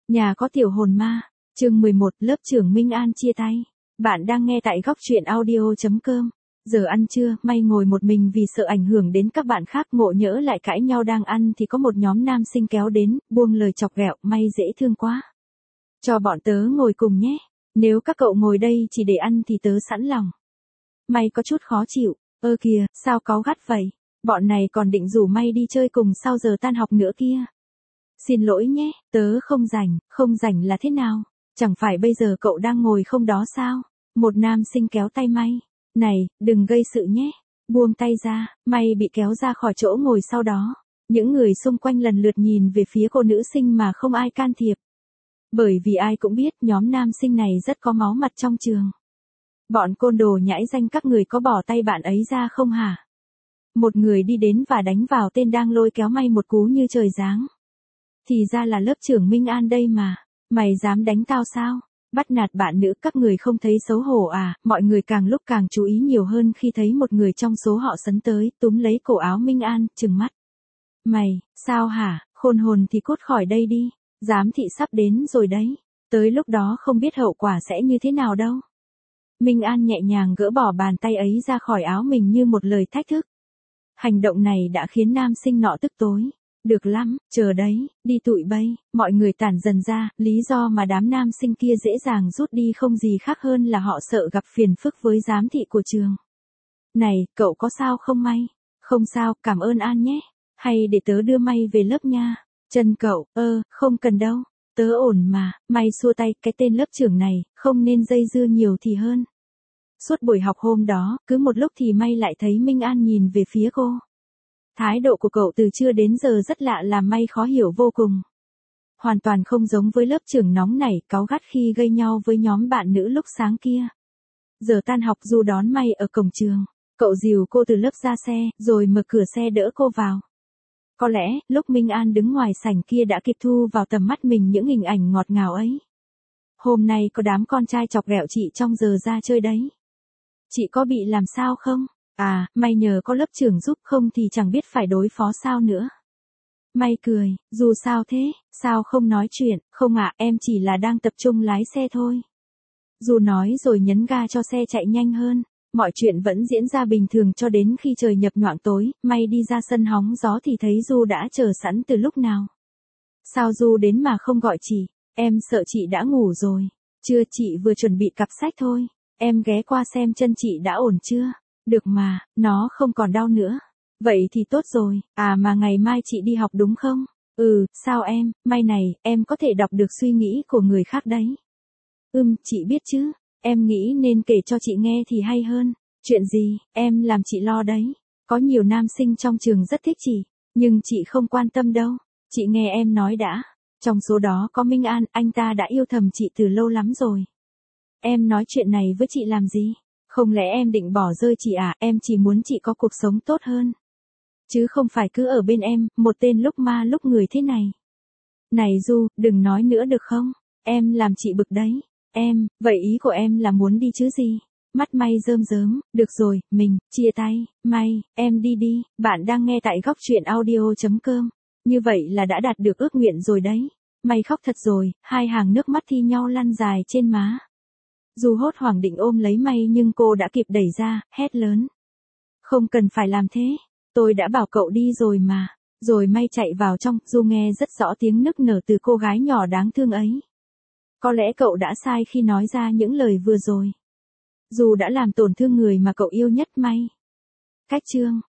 Nhà có tiểu hồn ma, chương 11, lớp trưởng Minh An chia tay. Bạn đang nghe tại góc truyện audio.com. Giờ ăn trưa, May ngồi một mình vì sợ ảnh hưởng đến các bạn khác, ngộ nhỡ lại cãi nhau đang ăn thì có một nhóm nam sinh kéo đến, buông lời chọc ghẹo, May dễ thương quá. Cho bọn tớ ngồi cùng nhé, nếu các cậu ngồi đây chỉ để ăn thì tớ sẵn lòng. May có chút khó chịu, ơ kìa, sao cáu gắt vậy, bọn này còn định rủ May đi chơi cùng sau giờ tan học nữa kia. Xin lỗi nhé, tớ không rảnh là thế nào? Chẳng phải bây giờ cậu đang ngồi không đó sao? Một nam sinh kéo tay May. Này, đừng gây sự nhé. Buông tay ra, May bị kéo ra khỏi chỗ ngồi sau đó. Những người xung quanh lần lượt nhìn về phía cô nữ sinh mà không ai can thiệp. Bởi vì ai cũng biết nhóm nam sinh này rất có máu mặt trong trường. Bọn côn đồ nhãi danh, các người có bỏ tay bạn ấy ra không hả? Một người đi đến và đánh vào tên đang lôi kéo May một cú như trời giáng. Thì ra là lớp trưởng Minh An đây mà. Mày dám đánh tao sao? Bắt nạt bạn nữ, các người không thấy xấu hổ à? Mọi người càng lúc càng chú ý nhiều hơn khi thấy một người trong số họ sấn tới, túm lấy cổ áo Minh An, trừng mắt. Mày, sao hả? Khôn hồn thì cút khỏi đây đi. Giám thị sắp đến rồi đấy. Tới lúc đó không biết hậu quả sẽ như thế nào đâu. Minh An nhẹ nhàng gỡ bỏ bàn tay ấy ra khỏi áo mình như một lời thách thức. Hành động này đã khiến nam sinh nọ tức tối. Được lắm, chờ đấy, đi tụi bay. Mọi người tản dần ra, lý do mà đám nam sinh kia dễ dàng rút đi không gì khác hơn là họ sợ gặp phiền phức với giám thị của trường. Này, cậu có sao không May? Không sao, cảm ơn An nhé. Hay để tớ đưa May về lớp nha. Chân cậu, không cần đâu. Tớ ổn mà. May xua tay, cái tên lớp trưởng này, không nên dây dưa nhiều thì hơn. Suốt buổi học hôm đó, cứ một lúc thì May lại thấy Minh An nhìn về phía cô. Thái độ của cậu từ trưa đến giờ rất lạ, làm May khó hiểu vô cùng. Hoàn toàn không giống với lớp trưởng nóng nảy, cáu gắt khi gây nhau với nhóm bạn nữ lúc sáng kia. Giờ tan học Du đón May ở cổng trường. Cậu dìu cô từ lớp ra xe, rồi mở cửa xe đỡ cô vào. Có lẽ, lúc Minh An đứng ngoài sảnh kia đã kịp thu vào tầm mắt mình những hình ảnh ngọt ngào ấy. Hôm nay có đám con trai chọc ghẹo chị trong giờ ra chơi đấy. Chị có bị làm sao không? À, May nhờ có lớp trưởng giúp, không thì chẳng biết phải đối phó sao nữa. May cười, dù sao thế, sao không nói chuyện, không ạ, em chỉ là đang tập trung lái xe thôi. Du nói rồi nhấn ga cho xe chạy nhanh hơn. Mọi chuyện vẫn diễn ra bình thường cho đến khi trời nhập nhoạng tối, May đi ra sân hóng gió thì thấy Du đã chờ sẵn từ lúc nào. Sao Du đến mà không gọi chị? Em sợ chị đã ngủ rồi. Chưa, chị vừa chuẩn bị cặp sách thôi. Em ghé qua xem chân chị đã ổn chưa? Được mà, nó không còn đau nữa. Vậy thì tốt rồi, à mà ngày mai chị đi học đúng không? Ừ, sao em, May này, em có thể đọc được suy nghĩ của người khác đấy. Chị biết chứ, em nghĩ nên kể cho chị nghe thì hay hơn. Chuyện gì, em làm chị lo đấy. Có nhiều nam sinh trong trường rất thích chị, nhưng chị không quan tâm đâu. Chị nghe em nói đã. Trong số đó có Minh An, anh ta đã yêu thầm chị từ lâu lắm rồi. Em nói chuyện này với chị làm gì? Không lẽ em định bỏ rơi chị à? Em chỉ muốn chị có cuộc sống tốt hơn. Chứ không phải cứ ở bên em, một tên lúc ma lúc người thế này. Này Du, đừng nói nữa được không? Em làm chị bực đấy. Vậy ý của em là muốn đi chứ gì? Mắt May rơm rớm, được rồi, mình, chia tay, May, em đi đi, bạn đang nghe tại góc truyện audio.com. Như vậy là đã đạt được ước nguyện rồi đấy. May khóc thật rồi, hai hàng nước mắt thi nhau lăn dài trên má. Du hốt hoảng định ôm lấy May nhưng cô đã kịp đẩy ra, hét lớn. Không cần phải làm thế, tôi đã bảo cậu đi rồi mà. Rồi May chạy vào trong, Du nghe rất rõ tiếng nức nở từ cô gái nhỏ đáng thương ấy. Có lẽ cậu đã sai khi nói ra những lời vừa rồi. Du đã làm tổn thương người mà cậu yêu nhất May. Cách chương